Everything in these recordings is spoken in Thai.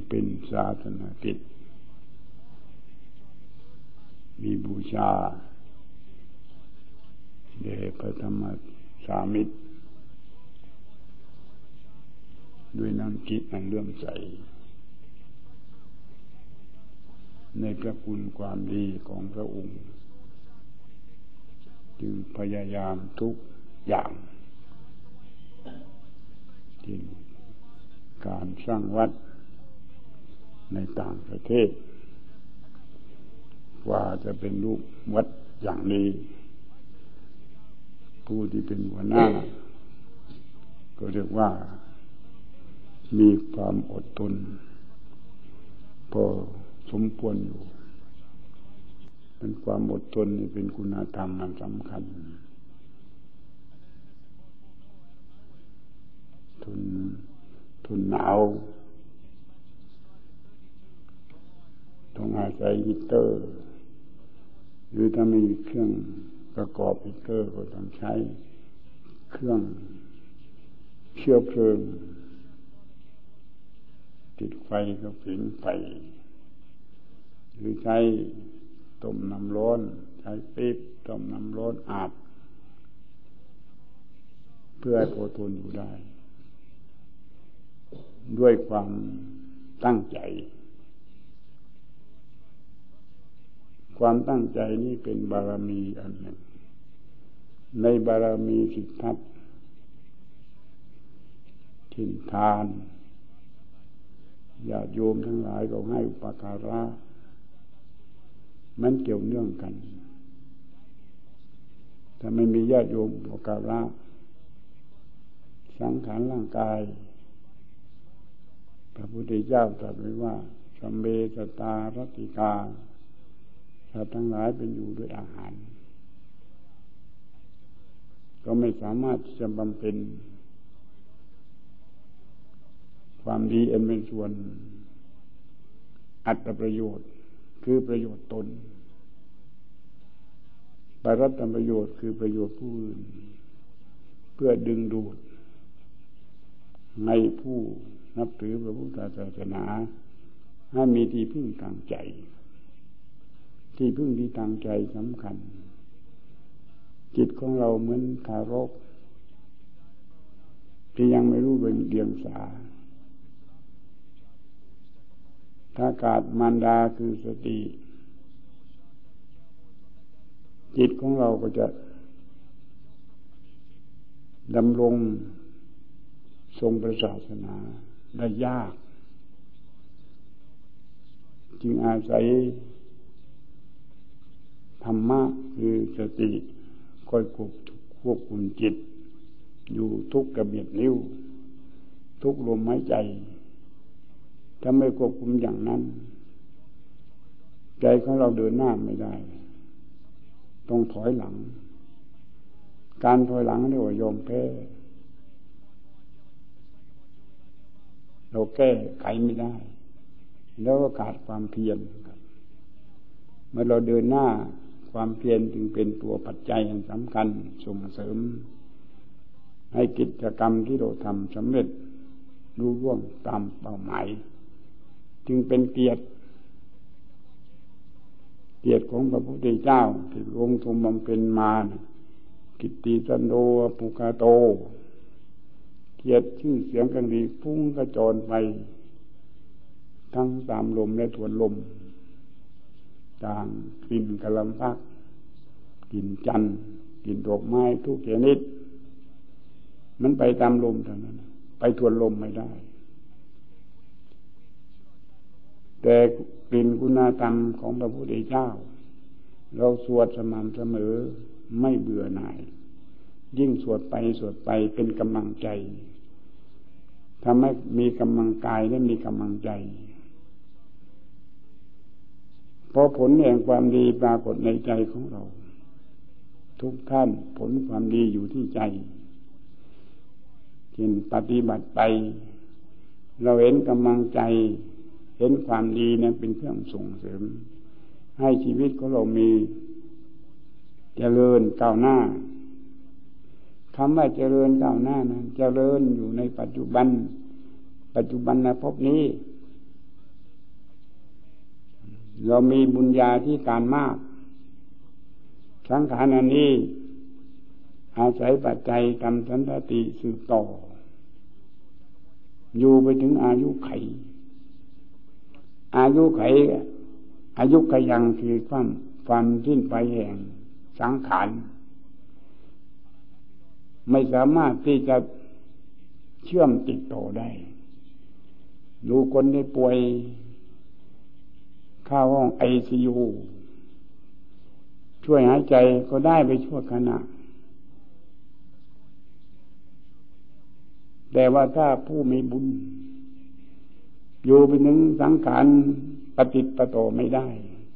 เป็นศาสนกิจมีบูชาแด่พระธรรมสามิตรด้วยน้ำจิตอันเลื่อมใสในพระคุณความดีของพระองค์จึงพยายามทุกอย่างที่การสร้างวัดในต่างประเทศว่าจะเป็นรูปวัดอย่างนี้ผู้ที่เป็นหัวหน้าก็เรียกว่ามีความอดทนพอสมควรอยู่เป็นความอดทนนี่เป็นคุณธรรมอันสำคัญทนหนาวต้องอาศัยฮีตเตอร์หรือถ้าไม่มีเครื่องประกอบฮีตเตอร์ก็ต้องใช้เครื่องเชื้อเพลิงติดไฟก็ผิงไฟหรือใช้ต้มน้ำร้อนใช้ปี๊บต้มน้ำร้อนอาบเพื่อให้อดทนอยู่ได้ด้วยความตั้งใจความตั้งใจนี้เป็นบารมีอันหนึ่งในบารมีสิทธัตถ์ทินทานญาติโยมทั้งหลายก็ให้อุปการะมันเกี่ยวเนื่องกันถ้าไม่มีญาติโยมอุปการะสังขารร่างกายพระพุทธเจ้าตรัสไว้ว่าสัมเบสตารติกาสัตว์ทั้งหลายเป็นอยู่ด้วยอาหารก็ไม่สามารถจะบำเพ็ญความดีอันเป็นส่วนอัตประโยชน์คือประโยชน์ตนปรัตตประโยชน์คือประโยชน์ผู้อื่นเพื่อดึงดูดในผู้นับถือพระพุทธศาสนาให้มีที่พึ่งทางใจที่พึ่งที่ทางใจสำคัญจิตของเราเหมือนทารกที่ยังไม่รู้เดียงสาถ้าขาดมารดาคือสติจิตของเราก็จะดำรงทรงพระศาสนาได้ยากจึงอาศัยธรรมะคือสติคอยควบคุมจิตอยู่ทุกกระเบียดนิ้วทุกลมหายใจถ้าไม่ควบคุมอย่างนั้นใจของเราเดินหน้าไม่ได้ต้องถอยหลังการถอยหลังเรียกว่ายอมแพ้เราแก้ไขไม่ได้แล้วก็ขาดความเพียรเมื่อเราเดินหน้าความเพียรจึงเป็นตัวปัจจัยอันสำคัญส่งเสริมให้กิจกรรมที่เราทำสำเร็จรุ่งเรืองตามเป้าหมายจึงเป็นเกียรติของพระพุทธเจ้าที่ทรงบำเพ็ญมากิตติสันโดปุคาโตเกียรติชื่อเสียงกันดีพุ่งกระจรไปทั้งตามลมและทวนลมต่างกลิ่นกะลำพักกลิ่นจันทร์กลิ่นดอกไม้ทุกชนิดมันไปตามลมเท่านั้นไปทวนลมไม่ได้แต่กลิ่นคุณธรรมของพระพุทธเจ้าเราสวดสม่ำเสมอไม่เบื่อหน่ายยิ่งสวดไปเป็นกำลังใจทำให้มีกำลังกายและมีกำลังใจเพราะผลแห่งความดีปรากฏในใจของเราทุกท่านผลความดีอยู่ที่ใจเช่นปฏิบัติไปเราเห็นกำลังใจเห็นความดีนั้นเป็นเครื่องส่งเสริมให้ชีวิตของเรามีเจริญก้าวหน้าคำว่าเจริญก้าวหน้านั้นเจริญอยู่ในปัจจุบันในภพนี้เรามีบุญญาธิการมากสังขารอันนี้อาศัยปัจจัยทำสันตติสืบต่ออยู่ไปถึงอายุไขอายุไขยังคือความสิ้นไปแห่งสังขารไม่สามารถที่จะเชื่อมติดต่อได้ดูคนที่ป่วยเข้าห้องICUช่วยหายใจก็ได้ไปชั่วขณะแต่ว่าถ้าผู้มีบุญอยู่ไปถึงสังขารปฏิปต่อไม่ได้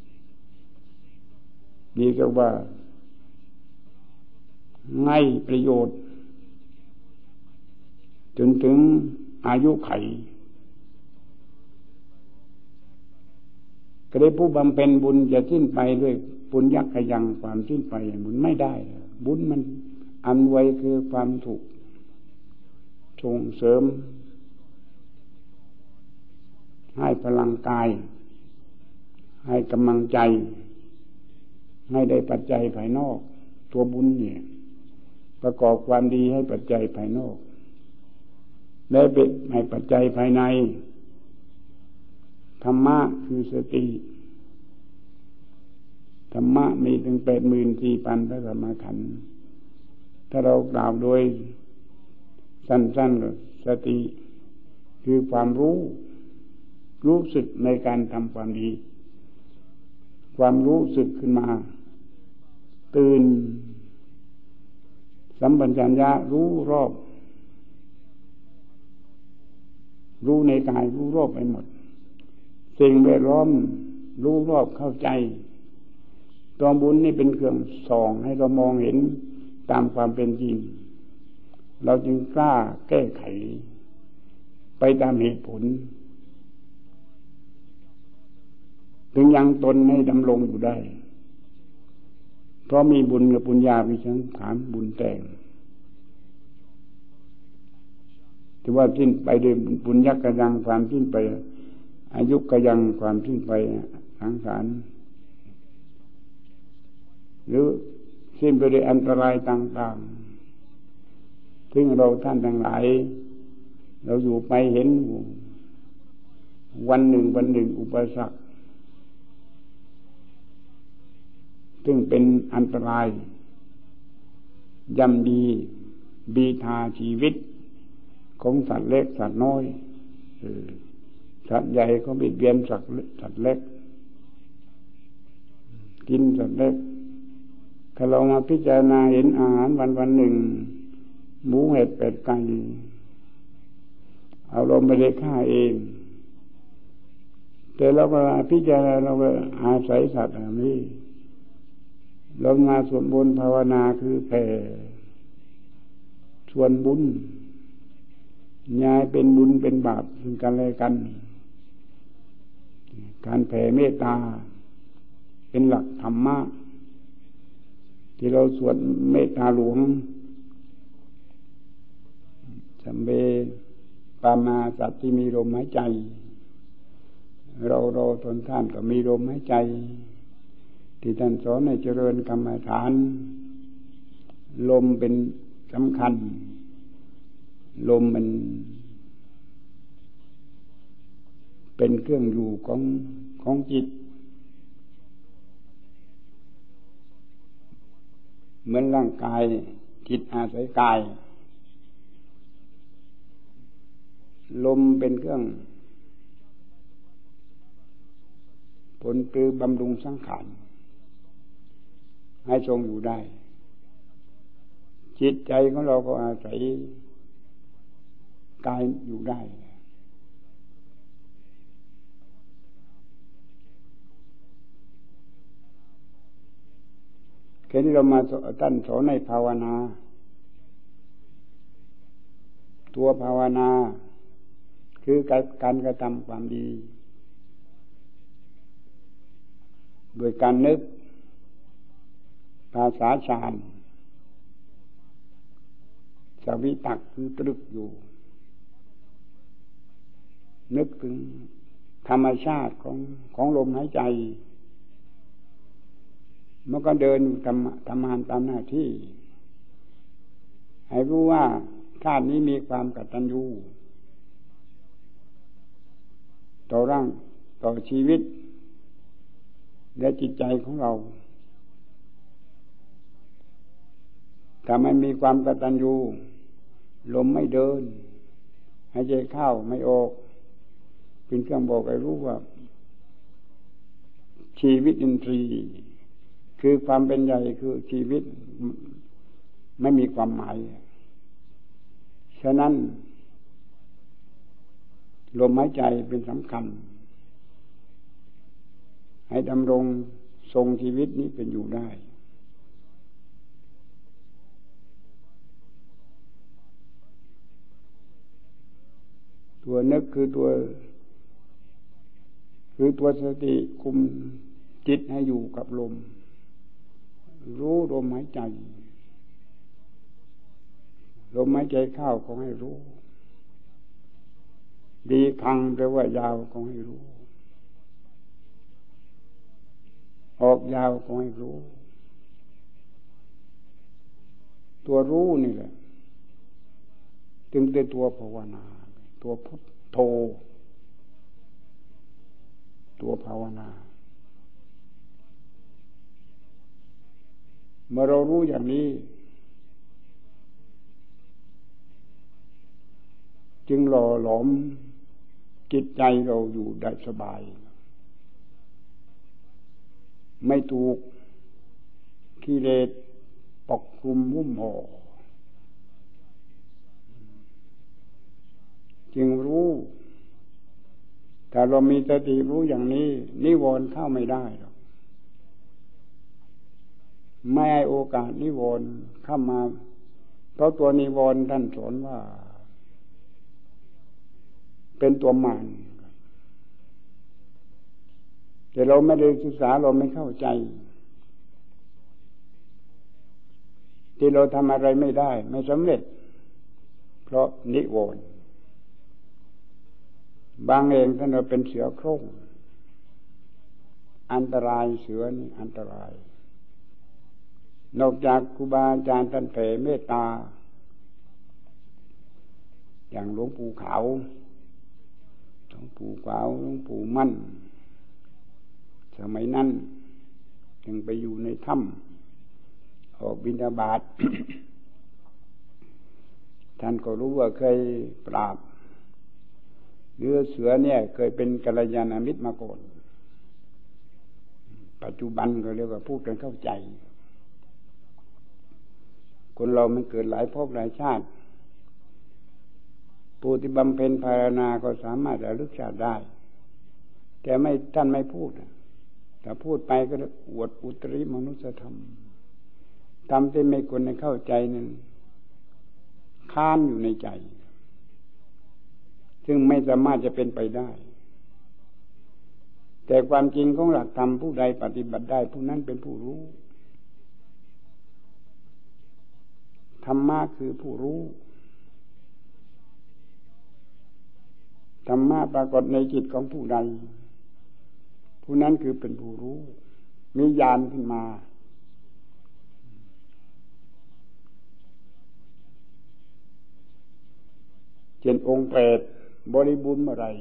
นี่เรียกว่าให้ประโยชน์จนถึงอายุไขก็ได้ผู้บำเพ็ญบุญจะสิ้นไปด้วยปุญญกยังความสิ้นไปบุญไม่ได้บุญมันอำนวยคือความถูกส่งเสริมให้พลังกายให้กำลังใจให้ได้ปัจจัยภายนอกตัวบุญเนี่ยประกอบความดีให้ปัจจัยภายนอกได้เป็นให้ปัจจัยภายในธรรมะคือสติธรรมะมีถึง84,000พระสัมมาขันธ์ถ้าเรากล่าวโดยสั้นๆก็สติคือความรู้สึกในการทำความดีความรู้สึกขึ้นมาตื่นสัมปชัญญะรู้รอบรู้ในกายรู้รอบไปหมดสิ่งแวดล้อมรู้รอบเข้าใจตัวบุญนี่เป็นเครื่องส่องให้เรามองเห็นตามความเป็นจริงเราจึงกล้าแก้ไขไปตามเหตุผลถึงยังตนให้ดำรงอยู่ได้เพราะมีบุญกับปุญญาวิสังขารบุญแต่งที่ว่าสิ้นไปด้วยปุญญกยังความสิ้นไปอายุกยังความสิ้นไปสังขารหรือสิ้นไปด้วยอันตรายต่างๆซึ่งเราท่านทั้งหลายเราอยู่ไปเห็นวันหนึ่งอุปสรรคซึ่งเป็นอันตรายย่ำดีบีทาชีวิตของสัตว์เล็กสัตว์น้อยสัตว์ใหญ่ก็เบียดเบียนสัตว์เล็กกินสัตว์เล็กถ้าเรามาพิจารณาเห็นอาหารวันหนึ่งหมูเห็ดเป็ดไก่เอาเราไม่ได้ฆ่าเองแต่เราก็พิจารณาเราก็อาศัยสัตว์แบบนี้เรามาสวดมนต์ภาวนาคือแผ่ส่วนบุญย้ายเป็นบุญเป็นบาปซึ่งกันและกันการแผ่เมตตาเป็นหลักธรรมะที่เราสวดเมตตาหลวงสัมเบปามาสัตว์ที่มีลมหายใจเราทนท่านก็มีลมหายใจที่ท่านสอนให้เจริญกรรมฐานลมเป็นสำคัญลมมันเป็นเครื่องอยู่ของจิตเหมือนร่างกายจิตอาศัยกายลมเป็นเครื่องผลคือบำรุงสังขารให้ทรงอยู่ได้จิตใจของเราก็อาศัยกายอยู่ได้แค่นี้เรามาท่านสอนในภาวนาตัวภาวนาคือการกระทำความดีโดยการนึกภาษาฌานสวิตักคือตรึกอยู่นึกถึงทธรรมชาติของลมหายใจมันก็เดินทำงานตามหน้าที่ให้รู้ว่าชาตินี้มีความกตัญญูต่อร่างต่อชีวิตและจิตใจของเราถ้าไม่มีความกตัญญูลมไม่เดินหายใจเข้าไม่ออกเป็นเครื่องบอกให้รู้ว่าชีวิตอินทรีย์คือความเป็นใหญ่คือชีวิตไม่มีความหมายฉะนั้นลมหายใจเป็นสำคัญให้ดำรงทรงชีวิตนี้เป็นอยู่ได้ตัวนึกคือตัวสติคุมจิตให้อยู่กับลมรู้ลมหายใจลมหายใจเข้าก็ให้รู้ดีคังแปลว่ายาวก็ให้รู้ออกยาวก็ให้รู้ตัวรู้นี่แหละจึงเป็นตัวภาวนาตัวพุทโธตัวภาวนาเมื่อเรารู้อย่างนี้จึงหล่อหลอมจิตใจเราอยู่ได้สบายไม่ถูกกิเลสปกคลุมหุ้มห่อจึงรู้ถ้าเรามีสติรู้อย่างนี้นิวรณ์เข้าไม่ได้หรอกไม่ให้โอกาสนิวรณ์เข้ามาเพราะตัวนิวรณ์ท่านสอนว่าเป็นตัวมารแต่เราไม่ได้ศึกษาเราไม่เข้าใจที่เราทำอะไรไม่ได้ไม่สำเร็จเพราะนิวรณ์บางเองท่านเราเป็นเสือโคร่งอันตรายเสือนี่อันตรายนอกจากครูบาอาจารย์ท่านแผ่เมตตาอย่างหลวงปู่ขาวหลวงปู่ขาวหลวงปู่มั่นสมัยนั้นจึงไปอยู่ในถ้ำออกบิณฑบาต ท่านก็รู้ว่าเคยปราบเนื้อเสือเนี่ยเคยเป็นกัลยาณมิตรมาก่อนปัจจุบันก็เรียกว่าพูดกันเข้าใจคนเรามันเกิดหลายภพหลายชาติผู้ที่บำเพ็ญภาวนาก็สามารถระลึกชาติได้แต่ท่านไม่พูดแต่พูดไปก็อวดอุตริมนุสธรรมทำที่ไม่ควรให้เข้าใจนั้นค้านอยู่ในใจซึ่งไม่สามารถจะเป็นไปได้แต่ความจริงของหลักธรรมผู้ใดปฏิบัติได้ผู้นั้นเป็นผู้รู้ธรรมะคือผู้รู้ธรรมะปรากฏในจิตของผู้ใดผู้นั้นคือเป็นผู้รู้มีญาณขึ้นมาเช่นองค์แปดบริบูรณ์เมื่อไร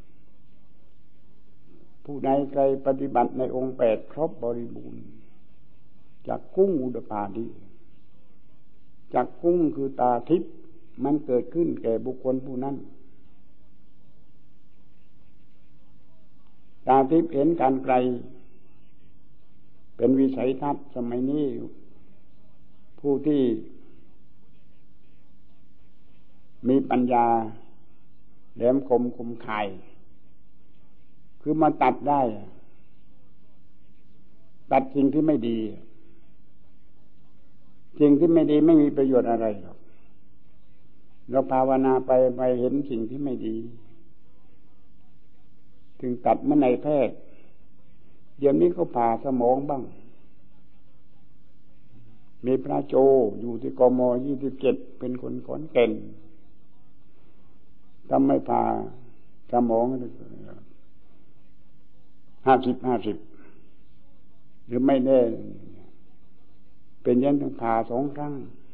ผู้ใดใครปฏิบัติในองค์แปดครบบริบูรณ์จากกุ้งอุดปาดิจากกุ้งคือตาทิพย์มันเกิดขึ้นแก่บุคคลผู้นั้นตาทิพย์เห็นการไกลเป็นวิสัยทัศน์สมัยนี้ผู้ที่มีปัญญาแหลมคมคายคือมาตัดได้ตัดสิ่งที่ไม่ดีสิ่งที่ไม่ดีไม่มีประโยชน์อะไรหรอกเราภาวนาไปเห็นสิ่งที่ไม่ดีถึงตัดเมื่อในแพทย์เดี๋ยวนี้เขาผ่าสมองบ้างมีพระโจอยู่ที่กม.27เป็นคนขอนแก่นทำไม่ผ่าสมอง 50-50หรือไม่แน่เป็นยันต้องผ่า2 ครั้ง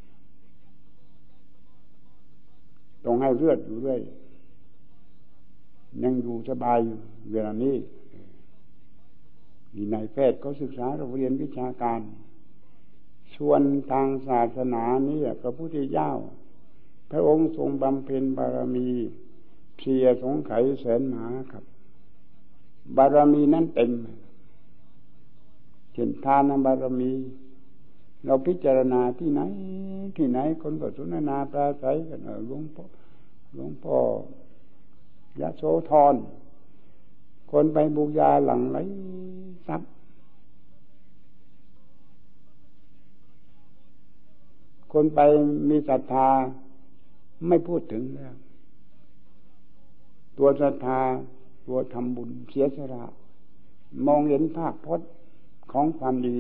ต้องให้เลือดอยู่ด้วยยังอยู่สบายอยู่เวลานี้นายแพทย์ก็ศึกษาเราเรียนวิชาการส่วนทางศาสนานี่พระพุทธเจ้าพระองค์ทรงบำเพ็ญบารมีเพียรสงไขแสนมหาครับบารมีนั้นเต็มเช่นทานบารมีเราพิจารณาที่ไหนคนก็สนทนาปราศัยกันหลวงพ่อยะโสธรคนไปบูชาหลั่งไหลทรัพย์คนไปมีศรัทธาไม่พูดถึงแล้วตัวศรัทธาตัวทำบุญเสียสละมองเห็นภาพพจน์ของความดี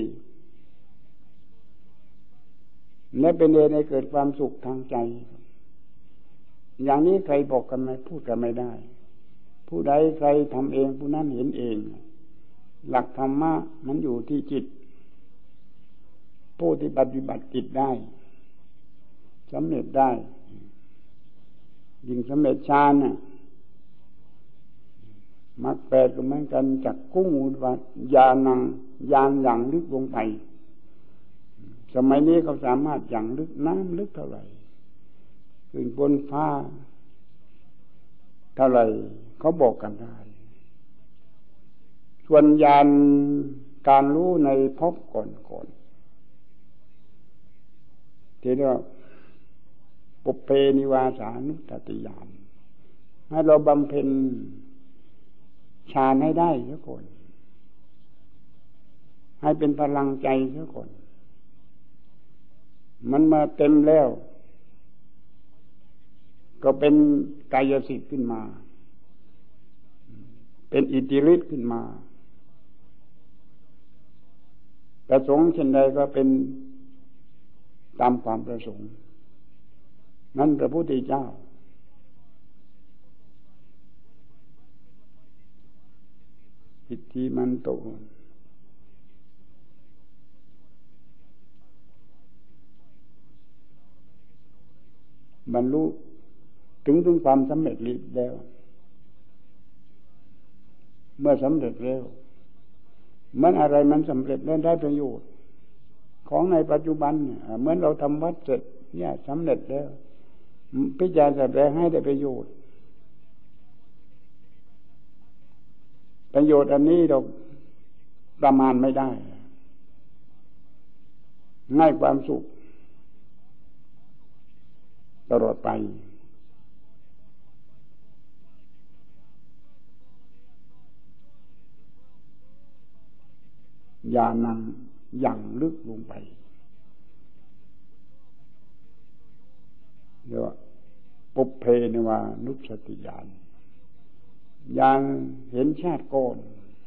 และเป็นเหตุให้เกิดความสุขทางใจอย่างนี้ใครบอกกันไม่พูดกันไม่ได้ผู้ใดใครทำเองผู้นั้นเห็นเองหลักธรรมะมันอยู่ที่จิตผู้ที่ปฏิบัติจิตได้สำเร็จได้ยิ่งสำเร็จฌานน่ะมรรค8ก็เหมือนกันจักกุ้งอุดวัฏญาณังญาณอย่างลึกลงไปสมัยนี้เขาสามารถอย่างลึกน้ำลึกเท่าไหร่ขึ้นบนฟ้าเท่าไหร่เขาบอกกันได้ส่วนญาณการรู้ในภพก่อนที่เรียกว่าปุพเพนิวาสานุสติญาณให้เราบำเพ็ญฌานให้ได้เสียก่อนให้เป็นพลังใจเสียก่อนมันมาเต็มแล้วก็เป็นกายสิทธิ์ขึ้นมาเป็นอิทธิฤทธิ์ขึ้นมาประสงค์เช่นใดก็เป็นตามความประสงค์นั้นพระพุทธเจ้าอิทธิมันโตบรรลุถึงความสำเร็จแล้วเมื่อสำเร็จแล้วมันอะไรมันสำเร็จแล้วได้ประโยชน์ของในปัจจุบันเหมือนเราทำวัดเสร็จเนี่ยสำเร็จแล้วพิจารณาแปลให้ได้ประโยชน์อันนี้เราประมาณไม่ได้ง่ายความสุขตลอดไปญาณังอย่างลึกลงไปเรียกว่าปุพเพนิวานุสติญาณอย่างเห็นชาติก่อน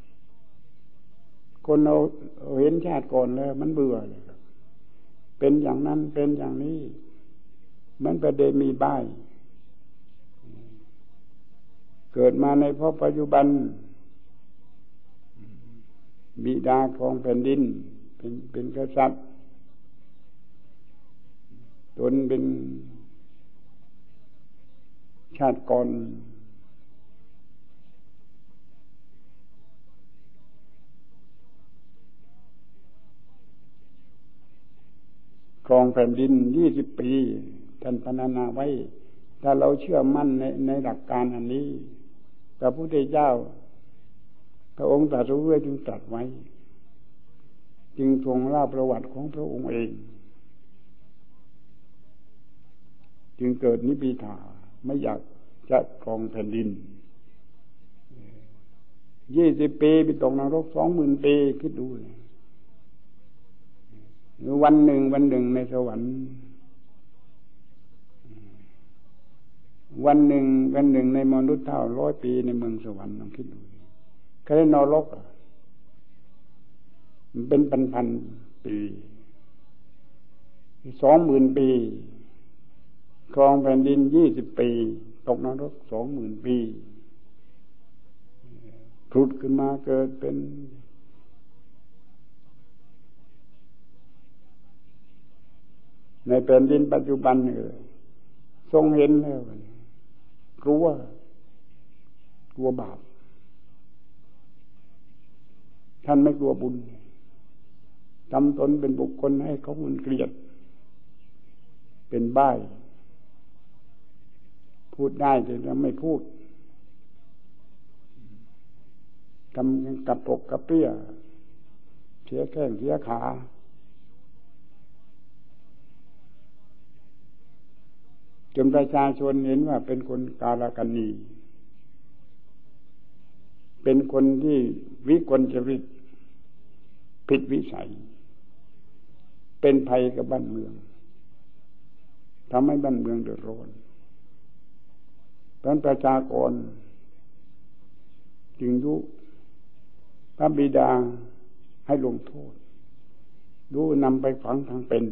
คนเราเห็นชาติก่อนแล้วมันเบื่อเลยครับเป็นอย่างนั้นเป็นอย่างนี้มันประเดมีบ้ายเกิดมาในภพปัจจุบันบิดาของแผ่นดินเป็นกษัตริย์ตนเป็นชาติก่อนครองแผ่นดิน20 ปีท่านพรรณนาไว้ถ้าเราเชื่อมั่นในหลักการอันนี้พระพุทธเจ้าพระองค์ตรัสรู้ไว้จึงตรัสไว้จึงทรงเล่าประวัติของพระองค์เองจึงเกิดนิพพิทาไม่อยากจะครองแผ่นดิน20 ปีไปตกนรก 20,000 ปีคิดดูวันหนึ่งในสวรรค์วันหนึ่งในมนุษย์เท่า100 ปีในเมืองสวรรค์ลองคิดดูแค่นรกมันเป็นพันปี 20,000 ปีครองแผ่นดิน20 ปีตกนรก 20,000 ปีผุดขึ้นมาเกิดเป็นในแผ่นดินปัจจุบันเลยทรงเห็นแล้วกลัวบาปท่านไม่กลัวบุญทำตนเป็นบุคคลให้เขามันเกลียดเป็นบ้าพูดได้แต่เราไม่พูดทำกับปกกับเปี้ยเสียแข้งเสียขาจนประชาชนเห็นว่าเป็นคนกาลกันนีเป็นคนที่วิกลจริตผิดวิสัยเป็นภัยกับบ้านเมืองทำให้บ้านเมืองเดือดร้อนเพราะประชากรจึงยุพระบิดาให้ลงโทษดูนำไปฝังทางเป็น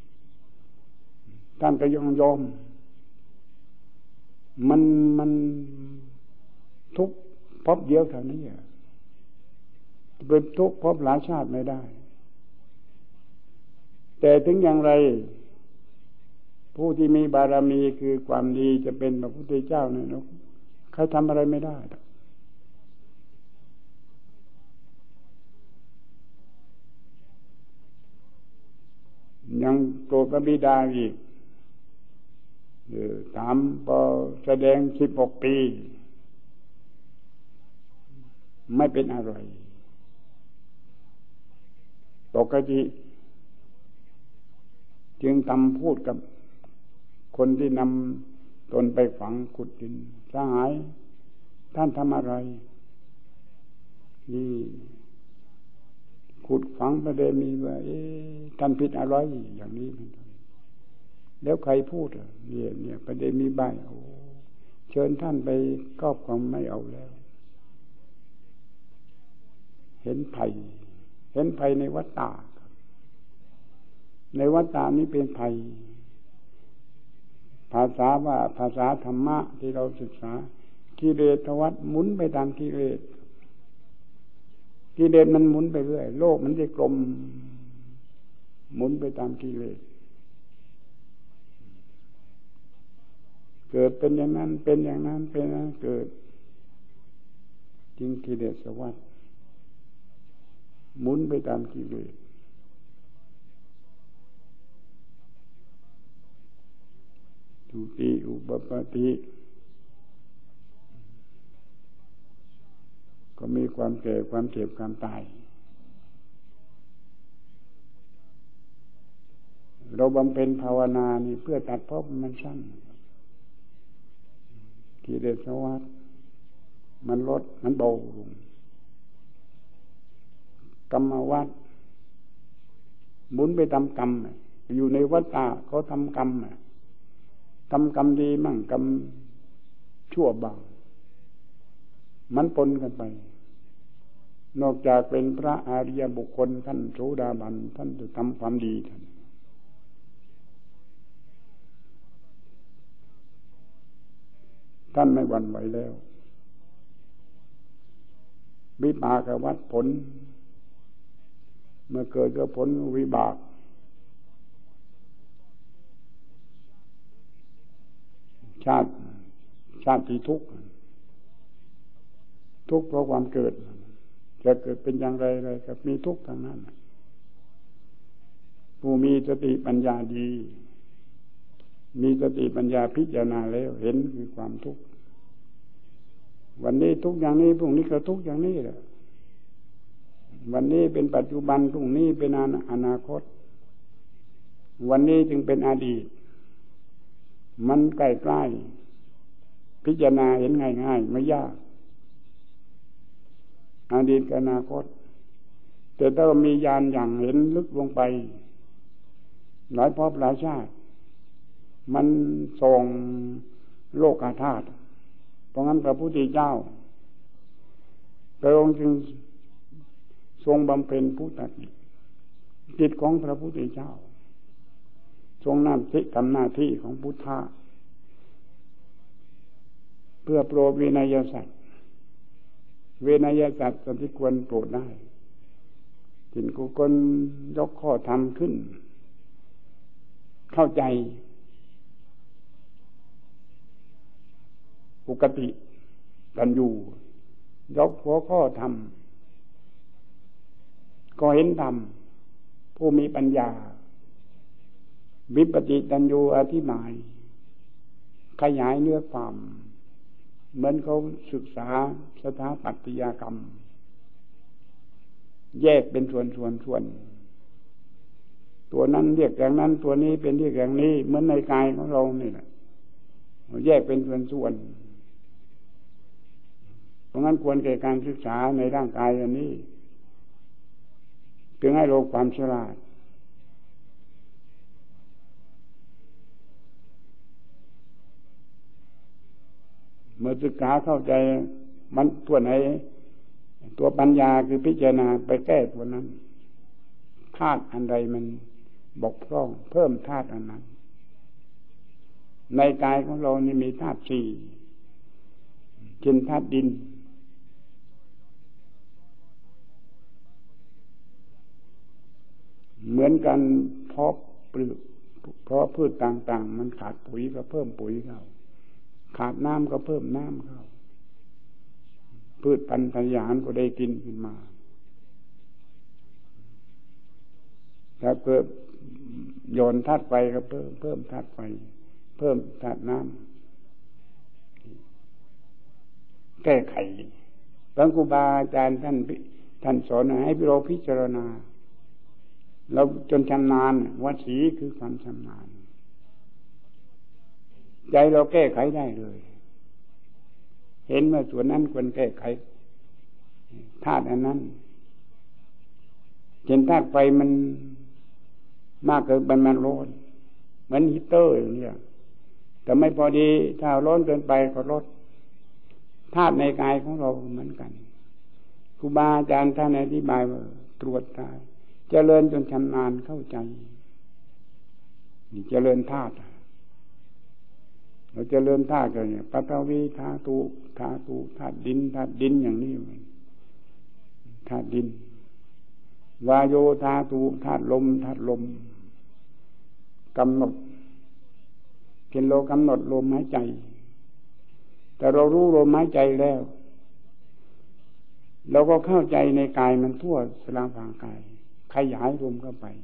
ท่านก็ยอมมันทุกข์พบเดียวเท่านี้เป็นทุกข์พบหลายชาติไม่ได้แต่ถึงอย่างไรผู้ที่มีบารมีคือความดีจะเป็นพระพุทธเจ้าเนี่ยใครทำอะไรไม่ได้ยังโกรธพระบิดาอีกถามพอแสดง16 ปีไม่เป็นอะไรปกติจึงทำพูดกับคนที่นำตนไปฝังขุดดินสหายท่านทำอะไรนี่ขุดฝังประเด็นมีว่าท่านผิดอะไรอย่างนี้แล้วใครพูดเนี่ยประเด็นมีใบเชิญท่านไปครอบครองไม่เอาแล้วเห็นภัยในวัฏฏะในวัฏฏะนี้เป็นภัยภาษาธรรมะที่เราศึกษากิเลสวัฏหมุนไปตามกิเลสมันหมุนไปเรื่อยโลกมันจะกลมหมุนไปตามกิเลสเกิดเป็นอย่างนั้นเป็นอย่างนั้นเป็นอย่างนั้นเกิดจริงกิเลสวัฏหมุนไปตามกิเลสทุติอุปปาติก็มีความแก่ความเจ็บความตายเราบำเพ็ญภาวนานี่เพื่อตัดภพมันสั้นกิเลสวัฏมันลดมันเบาลงกรรมวัฏหมุนไปตามกรรมอยู่ในวัฏฏะเขาทำกรรมดีมั่งกรรมชั่วบ้างมันปนกันไปนอกจากเป็นพระอริยบุคคลท่านโสดาบันท่านจะทำความดีท่านไม่หวั่นไหวแล้ววิปากวัฏผลเมื่อเกิดก็ผลวิบากชาติที่ทุกข์เพราะความเกิดจะเกิดเป็นอย่างไรก็มีทุกข์ทางนั้นผู้มีสติปัญญาดีมีสติปัญญาพิจารณาแล้วเห็นคือความทุกข์วันนี้ทุกข์อย่างนี้พรุ่งนี้ก็ทุกข์อย่างนี้แหละวันนี้เป็นปัจจุบันพรุ่งนี้เป็นอนาคตวันนี้จึงเป็นอดีตมันใกล้ๆพิจารณาเห็นง่ายๆไม่ยากอดีตกับอนาคตแต่ถ้าเรามีญาณอย่างเห็นลึกลงไปหลายภพหลายชาติมันส่งโลกธาตุเพราะงั้นพระพุทธเจ้าพระองค์จึงทรงบำเพ็ญพุทธกิจของพระพุทธเจ้าทรงทำหน้าที่ของพุทธะเพื่อโปรดวินัยสัตว์เวนยสัตว์ที่ควรโปรดได้จินกุคนยกข้อธรรมขึ้นเข้าใจปกติกันอยู่ยกหัวข้อธรรมก็เห็นธรรมผู้มีปัญญาวิปติตัญญูอธิบายขยายเนื้อความเหมือนเขาศึกษาสถาปัตยกรรมแยกเป็นส่วนตัวนั้นเรียกอย่างนั้นตัวนี้เป็นเรียกอย่างนี้เหมือนในกายของเรานี่แหละแยกเป็นส่วนเพราะงั้นควรแก่การศึกษาในร่างกายอันนี้เพื่อให้เราความฉลาดเมื่อศึกษาเข้าใจมันตัวไหนตัวปัญญาคือพิจารณาไปแก้ตัวนั้นธาตุอันใดมันบกพร่องเพิ่มธาตุอันนั้นในกายของเรานี่มีธาตุสี่เช่นธาตุดินเหมือนกันเพาะปลูกเพราะพืชต่างๆมันขาดปุ๋ยก็เพิ่มปุ๋ยเข้าขาดน้ำก็เพิ่มน้ำเข้าพืชพันธุ์ธัญญาหารก็ได้กินขึ้นมาถ้าเพิ่มโยนธาตุไฟก็เพิ่มธาตุไฟเพิ่มธาตุน้ำแก้ไขพระครูบาอาจารย์ท่านสอนให้เราพิจารณาเราจนชำนาญวัดสีคือความชำนาญใจเราแก้ไขได้เลยเห็นว่าส่วนนั้นควรแก้ไขธาตุอันนั้นเช่นธาตุไฟมันมากเกินไปมันร้อนเหมือนฮีตเตอร์อย่างนี้แต่ไม่พอดีถ้าร้อนเกินไปก็ลดธาตุในกายของเราเหมือนกันครูบาอาจารย์ท่านอธิบายว่าตรวจได้เจริญจนชำนาญเข้าใจนี่เจริญธาตุเราเจริญธาตุกันเนี่ยปฐวีธาตุธาตุดินอย่างนี้ธาตุดินวายโยธาตุธาตุลมกำหนดเพียงเรากำหนดลมหายใจแต่เรารู้ลมหายใจแล้วเราก็เข้าใจในกายมันทั่วสลางผ่ากายขยายลมเข้าไป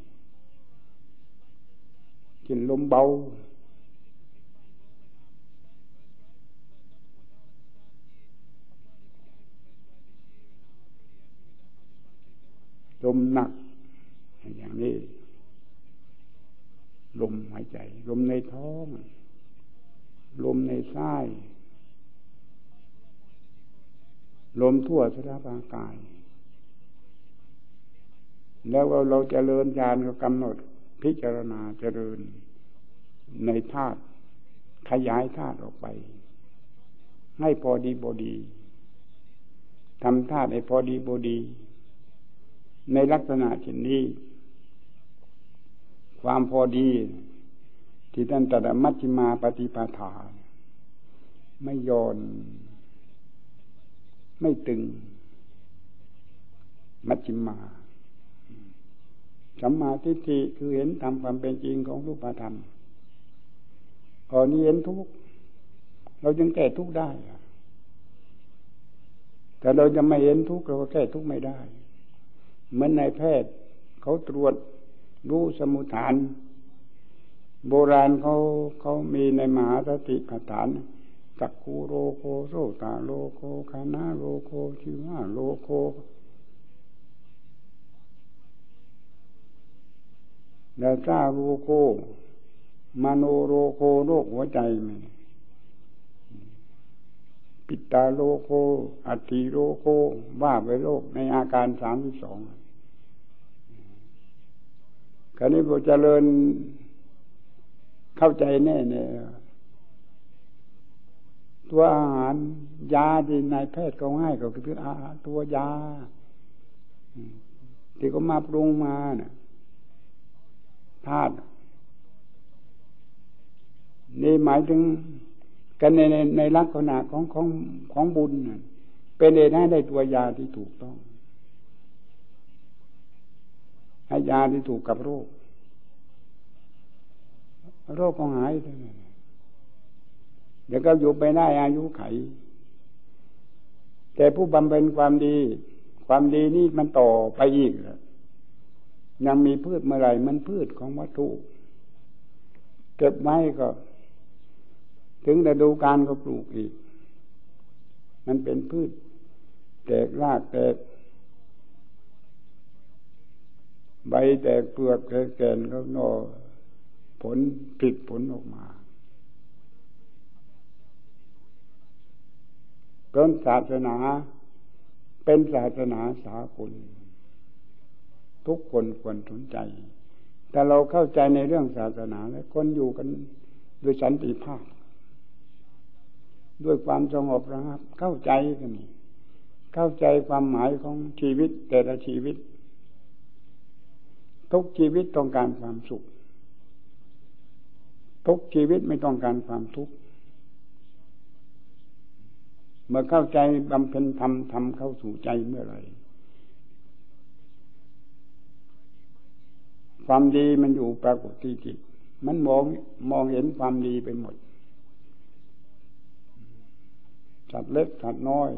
กินลมเบาลมหนักอย่างนี้ลมหายใจลมในท้องลมในไส้ลมทั่วสลางผ่ากายแล้วเราเจริญญาณก็กำหนดพิจารณาเจริญในธาตุขยายธาตุออกไปให้พอดีทำธาตุให้พอดีในลักษณะเช่นนี้ความพอดีที่ท่านตรัสมัชฌิมาปฏิปทาไม่โยนไม่ตึงมัชฌิมาสัมมาทิฏฐิคือเห็นตามความเป็นจริงของรูปธรรมนี้เห็นทุกข์เราจึงแก้ทุกข์ได้แต่เราจะไม่เห็นทุกข์เราก็แก้ทุกข์ไม่ได้เหมือนนายแพทย์เขาตรวจรู้สมุฏฐานโบราณเขามีในมหาสติปัฏฐานจักขุโลโกโสตโลโกคานะโลโกชิวะโลโกดาซาโลโกมโนโลโกโรคหัวใจมันปิตาโลโกอัตติโลโกว่าไปโรคในอาการ32คราวนี้พอเจริญเข้าใจแน่ตัวอาหารยาที่นายแพทย์เขาให้ก็คืออาหารตัวยาที่เขามาปรุงมาเนี่ยธาตุนี่หมายถึงกันในลักษณะของบุญเป็นเหตุให้ได้ตัวยาที่ถูกต้องให้ยาที่ถูกกับโรคก็หายเท่านั้นเดี๋ยวก็อยู่ไปได้อายุไขแต่ผู้บำเพ็ญความดีนี่มันต่อไปอีกยังมีพืชเมื่อไหร่มันพืชของวัตถุเก็บไว้ก็ถึงฤดูกาลก็ปลูกอีกมันเป็นพืชแตกรากแตกใบแตกเปลือกแตกแก่นก็หน่อผลผลิผลออกมาต้นศาสนาเป็นศาสนาสากลทุกคนควรสนใจแต่เราเข้าใจในเรื่องศาสนาแล้วคนอยู่กันด้วยสันติภาพด้วยความสงบระงับเข้าใจกันเข้าใจความหมายของชีวิตแต่ละชีวิตทุกชีวิตต้องการความสุขทุกชีวิตไม่ต้องการความทุกข์เมื่อเข้าใจบำเพ็ญธรรมเข้าสู่ใจเมื่อไหร่ความดีมันอยู่ปรากฏที่จิตมันมองเห็นความดีไปหมดสัตว์เล็กสัตว์น้อย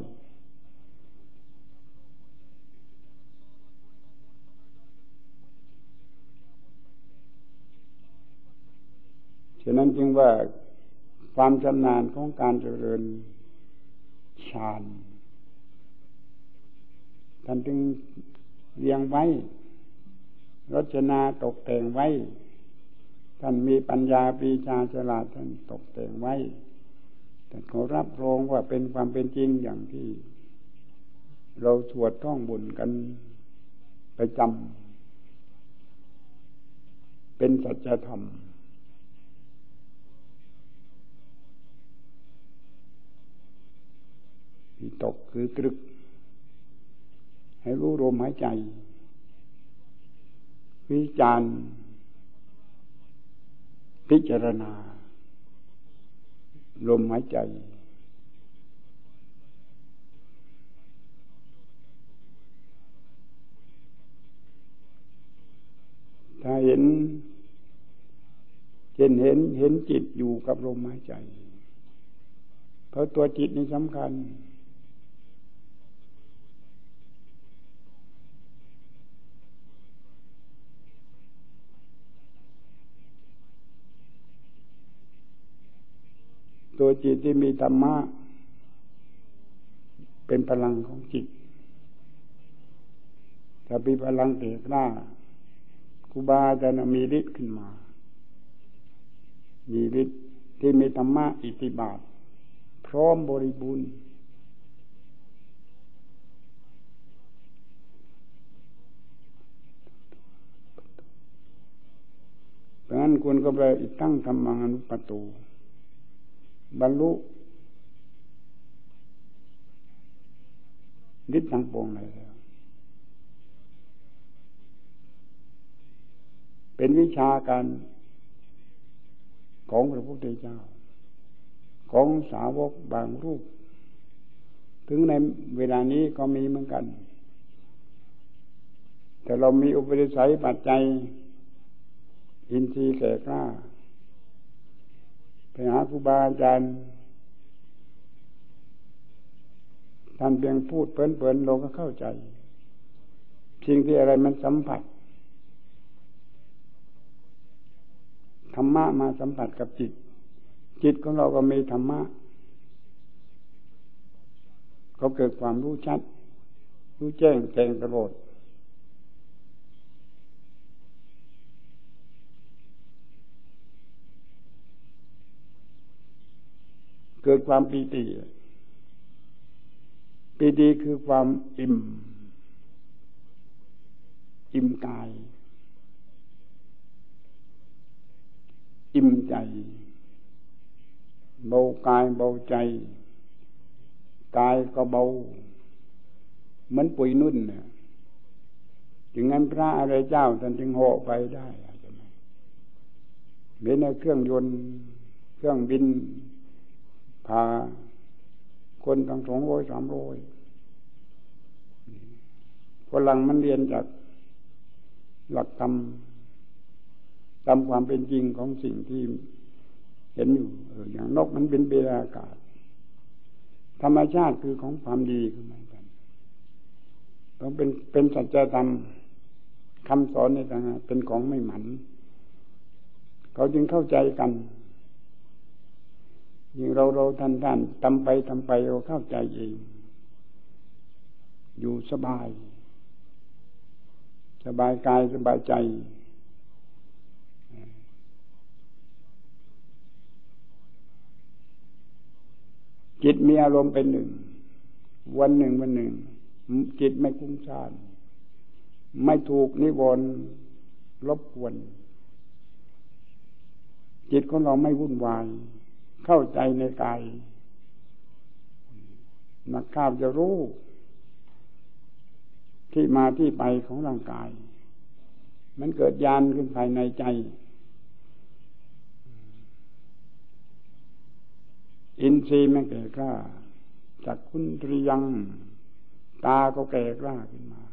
ฉะนั้นจึงว่าความชำนาญของการเจริญฌานท่านจึงเรียงไว้รจนาตกแต่งไว้ท่านมีปัญญาปรีชาฉลาดท่านตกแต่งไว้แต่เขารับรองว่าเป็นความเป็นจริงอย่างที่เราสวดท่องบนกันประจำเป็นสัจธรรมวิตกคือตรึกให้รู้ลมหายใจวิจารณ์พิจารณาลมหายใจถ้าเห็นจิตอยู่กับลมหายใจเพราะตัวจิตนี่สำคัญตัวจิตที่มีธรรมะเป็นพลังของจิตถ้ามีพลังเตะกล้าครูบาอาจารย์มีฤทธิ์ขึ้นมามีฤทธิ์ที่มีธรรมะอิทธิบาทพร้อมบริบูรณ์เพราะงั้นควรก็ไปตั้งธรรมังอนุปโตบรรลุฤทธิ์ทั้งปวงเลยแล้วเป็นวิชาการของพระพุทธเจ้าของสาวกบางรูปถึงในเวลานี้ก็มีเหมือนกันแต่เรามีอุปนิสัยปัจจัยอินทรีย์แก่กล้าไปหาครูบาอาจารย์ท่านเพียงพูดเปิ่นๆเราก็เข้าใจสิ่งที่อะไรมันสัมผัสธรรมะมาสัมผัสกับจิตของเราก็มีธรรมะเขาเกิดความรู้ชัดรู้แจ้งแทงตลอดเกิดความปีติคือความอิ่มกายอิ่มใจเบากายเบาใจกายก็เบาเหมือนปุ๋ยนุ่นเนี่ยจึงงั้นพระอริยเจ้าท่านจึงเหาะไปได้ใช่ไหมเหมือนในเครื่องยนต์เครื่องบินพาคนตั้ง200-300 ฝรั่งมันเรียนจากหลักธรรมตามความเป็นจริงของสิ่งที่เห็นอยู่อย่างนกมันเป็นเบญอากาศธรรมชาติคือของความดีคือหมายกันต้องเป็นสัจธรรมคำสอนในทางเป็นของไม่หมันเขาจึงเข้าใจกันยิ่งเราท่านทำไปเราเข้าใจเองอยู่สบายกายสบายใจจิตมีอารมณ์เป็นหนึ่งวันหนึ่งจิตไม่ฟุ้งซ่านไม่ถูกนิวรณ์รบกวนจิตของเราไม่วุ่นวายเข้าใจในกายนักข่าวจะรู้ที่มาที่ไปของร่างกายมันเกิดญาณขึ้นภายในใจอินทรีย์มันแก่กล้าจักขุนตรียังตาก็แก่กล้าขึ้นมา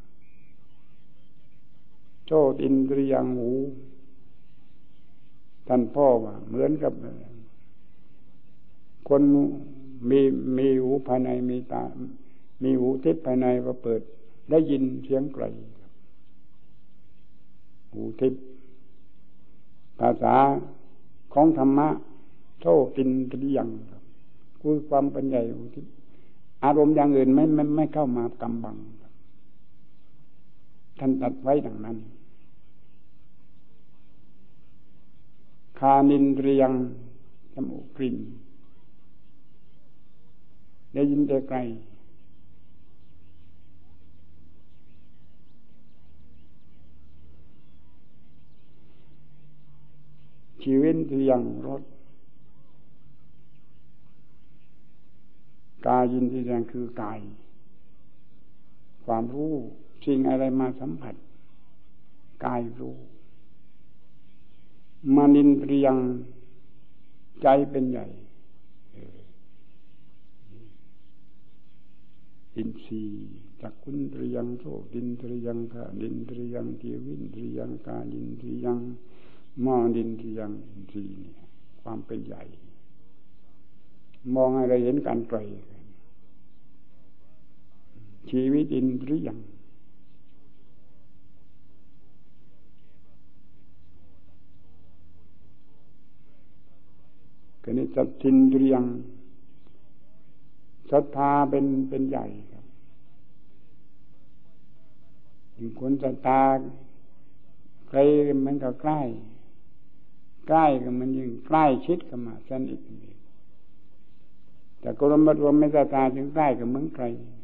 โชติอินทรียังหูท่านพ่อว่าเหมือนกับคนมีหูภายในมีตามีหูทิพย์ภายในพอเปิดได้ยินเสียงไกลหูทิพย์ภาษาของธรรมะโชตินทรียังคือความเป็นใหญ่หูทิพย์อารมณ์อย่างอื่นไม่เข้ามากำบังท่านตัดไว้ดังนั้นคานินทรียังจมูกกลิ่นได้ยินแต่ไกลชีวิตที่ยังรสกายินที่ยังคือกายความรู้สิ่งอะไรมาสัมผัสกายรู้มานินทรียังใจเป็นใหญ่อินทรีย์จักขุนทรียังโสตินทรียังคานินทรียังเทวินทรียังกายินทรียังมานินทรียังอินทรีย์เนี่ยความเป็นใหญ่มองอะไรเห็นการไกลชีวิตอินทรียังก็นี่สัตทินทรียังศรัทธาเป็นใหญ่ครับยิ่งคนศรัทธาใครมันก็ใกล้ก็มันยิ่งใกล้ชิดกันมาสนิทแต่ก็รวมไม่ศรัทธาถึงใกล้ก็เหมือนไก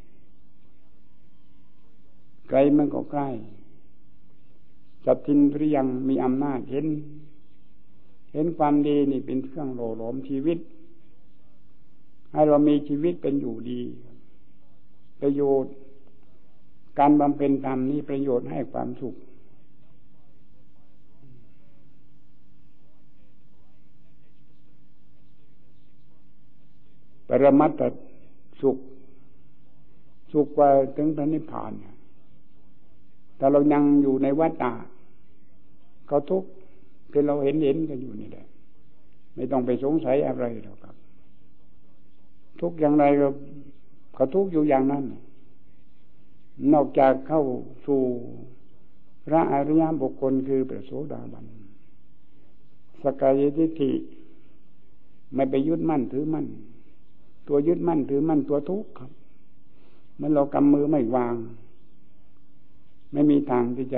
ลมันก็ใกล้สัตทินทรียังมีอำนาจเห็นความดีนี่เป็นเครื่องหล่อหลอมชีวิตให้เรามีชีวิตเป็นอยู่ดีประโยชน์การบำเพ็ญธรรมนี้ประโยชน์ให้ความสุขปรมัตถสุขกว่าถึงพระนิพพานแต่เรายังอยู่ในวัฏฏะเขาทุกข์ที่เราเห็นกันอยู่นี่แหละไม่ต้องไปสงสัยอะไรหรอกครับทุกอย่างไรก็ทุกอยู่อย่างนั้นนอกจากเข้าสู่พระอริยบุคคลคือพระโสดาบันสกายทิฏฐิไม่ไปยึดมั่นถือมั่นตัวยึดมั่นถือมั่นตัวทุกข์ครับมันเรากำมือไม่วางไม่มีทางที่จะ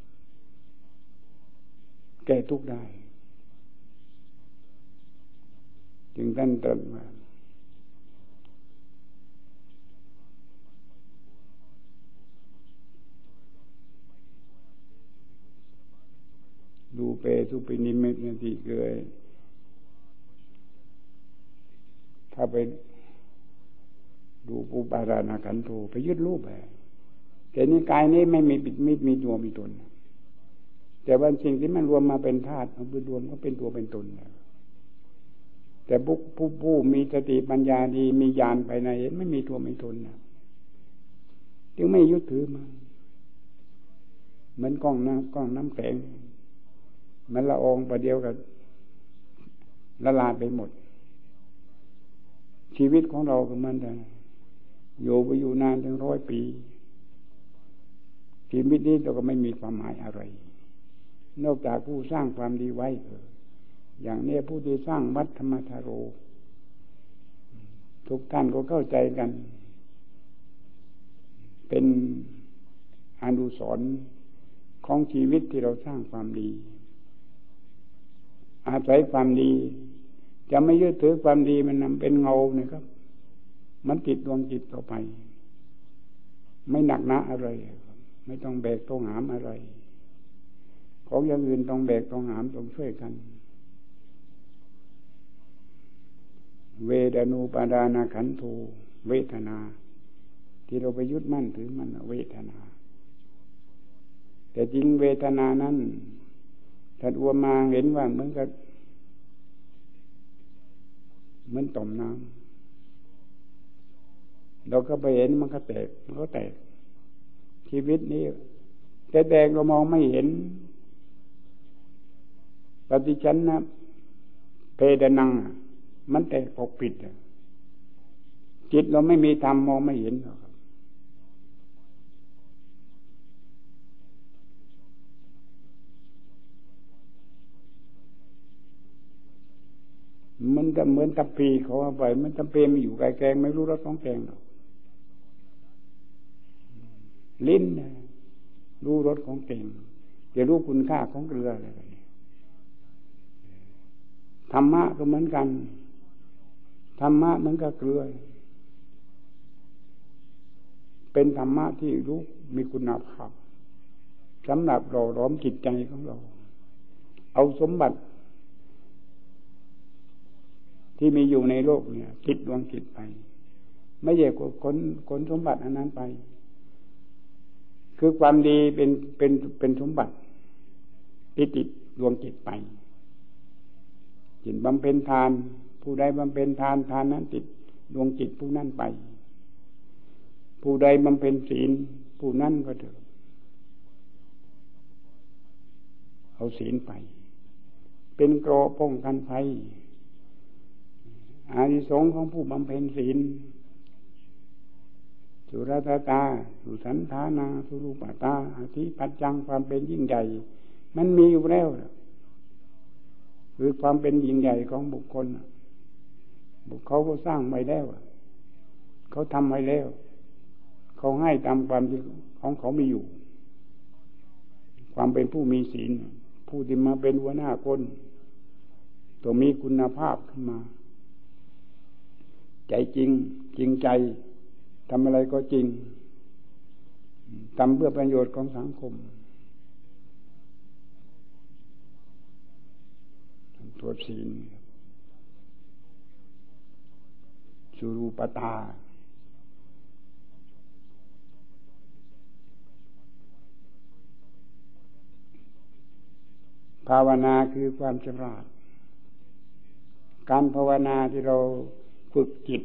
แก้ทุกข์ได้จึงท่านตรัสว่าดูเปสุปินิมิตนาทีเกยถ้าไปดูปุปารานาขันโธไปยึดรูปแต่นี่กายนี้ไม่มีปิดมิดมีตัวมีตนแต่ว่าสิ่งที่มันรวมมาเป็นธาตุมันรวมก็เป็นตัวเป็นตนแต่ผู้มีสติปัญญาดีมีญาณภายในเห็นไม่มีตัวมีตนจึงไม่ยึดถือมาเหมือนก้องน้ำแข็งมันละอองประเดียวกับละลายไปหมดชีวิตของเราก็มันจะอยู่นานถึง100 ปีชีวิตนี้เราก็ไม่มีความหมายอะไรนอกจากผู้สร้างความดีไว้อย่างนี้ผู้ที่สร้างวัดธรรมธาโรทุกท่านก็เข้าใจกันเป็นอนุสรณ์ของชีวิตที่เราสร้างความดีอาศัยความดีจะไม่ยึดถือความดีมันนำเป็นเงาเนี่ยครับมันติดดวงจิตต่อไปไม่หนักหนาอะไรไม่ต้องแบกต้องหามอะไรของอย่างอื่นต้องแบกต้องหามต้องช่วยกันเวทนูปาดานาขันโธเวทนาที่เราไปยึดมั่นถือมันเวทนาแต่จริงเวทนานั้นถ้าอวมาเห็นว่าเหมือนต่อมน้ำเราก็ไปเห็นมันก็แตกชีวิตนี้แต่แตกเรามองไม่เห็นปฏิชันนะเพดนังมันแตกปกปิดจิตเราไม่มีธรรมมองไม่เห็นหรอกมันจะเหมือนตะปีเขาเอาไปมันตะเปรมันอยู่ไกลแกงไม่รู้รสของแกงหรอกลิ้นรู้รสของแกงจะรู้คุณค่าของเกลืออะไรธรรมะก็เหมือนกันธรรมะมันก็เกลือเป็นธรรมะที่รู้มีคุณภาพสำหรับเราล้อมจิตใจของเราเอาสมบัติที่มีอยู่ในโลกเนี่ยติดดวงจิตไปไม่ใช่ขนสมบัติอันนั้นไปคือความดีเป็นสมบัติที่ติดดวงจิตไปจิตบำเพ็ญทานผู้ใดบำเพ็ญทานนั้นติดดวงจิตผู้นั้นไปผู้ใดบำเพ็ญศีลผู้นั้นก็เถอะเอาศีลไปเป็นเกราะป้องกันภัยอานิสงส์ของผู้บำเพ็ญศีลสุรัตตาสุสันธานาสุรูปตาอธิปัจจังความเป็นยิ่งใหญ่มันมีอยู่แล้วคือความเป็นยิ่งใหญ่ของบุคคลเขาก็สร้างไว้แล้วเขาทำไว้แล้วเขาให้ตามความที่ของเขามีอยู่ความเป็นผู้มีศีลผู้ที่มาเป็นหัวหน้าคนต้องมีคุณภาพขึ้นมาใจจริงใจทำอะไรก็จริงทำเพื่อประโยชน์ของสังคมตัวศีลสุรูปตาภาวนาคือความฉลาดการภาวนาที่เราฝึกจิต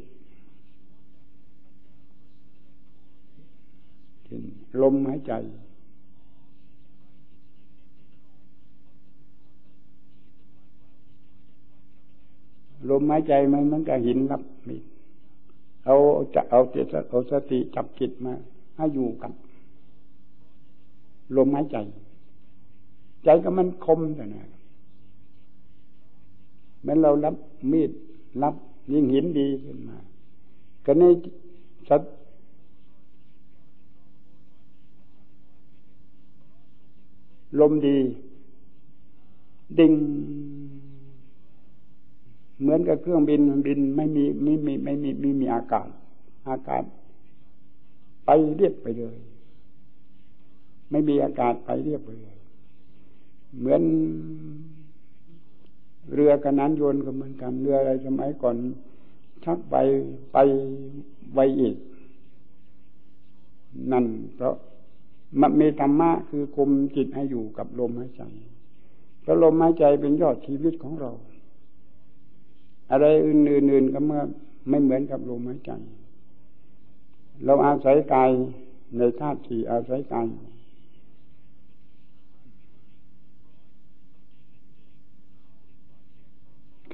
ลมหายใจลมหายใจมันก็หินรับมีเอาสติจับจิตมาให้อยู่กับลมหายใจใจก็มันคมแต่นะเหมือนเรารับมีดรับยิ่งหินดีขึ้นมาก็ในสัตลมดีดิ่งเหมือนกับเครื่องบินมันบินไม่มีอากาศไปเรียบไปเลยไม่มีอากาศไปเรียบไปเลยเหมือนเรือกันนั้นโยนก็เหมือนกันเรืออะไรสมัยก่อนชักไปไวอีกนั่นเพราะมันมีธรรมะคือคุมจิตให้อยู่กับลมหายใจเพราะลมหายใจเป็นยอดชีวิตของเราอะไรอื่นๆก็ไม่เหมือนกับลมหายใจเราอาศัยกายในธาตุสี่อาศัยกาย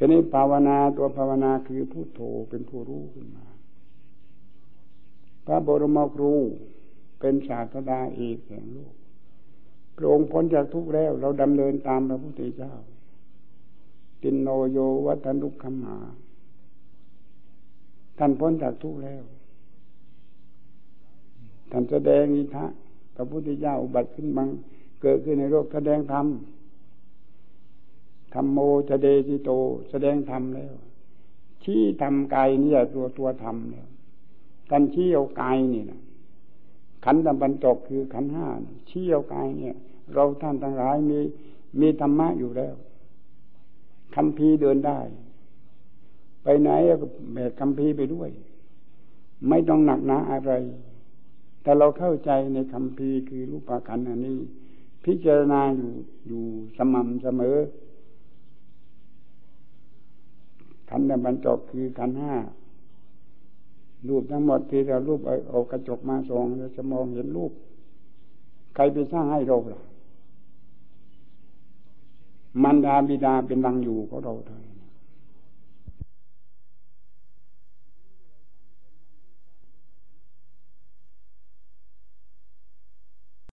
ทีนี้ภาวนาตัวภาวนาคือพุทโธเป็นผู้รู้ขึ้นมาพระบรมครูเป็นศาสดาเอกแห่งโลกพระองค์พ้นจากทุกข์แล้วเราดำเนินตามพระพุทธเจ้าตินโนโยวัตนุคัมหาท่านพ้นจากทุกข์แล้วท่านแสดงอิทธะพระพุทธเจ้าอุบัติขึ้นบังเกิดขึ้นในโลกแสดงธรรมธรรมโมจะเดจิโตแสดงธรรมแล้วชี้ธรรมกายนี่ตัวธรรมแล้วท่านชี้เอากายนี่นะขันธ์บรรจบคือขันธ์ห้าชี้เอากายเนี่ยเราท่านทั้งหลายมีธรรมะอยู่แล้วคัมภีร์เดินได้ไปไหนก็แบกคัมภีร์ไปด้วยไม่ต้องหนักหนาอะไรแต่เราเข้าใจในคัมภีร์คือรูปขันธ์อันนี้พิจารณาอยู่สม่ำเสมอขันธ์บรรจบคือขันธ์ห้ารูปทั้งหมดที่เรารูปเอากระจกมาส่องเราจะมองเห็นรูปใครไปสร้างให้เราล่ะมารดาบิดาเป็นวังอยู่ของเราเท่า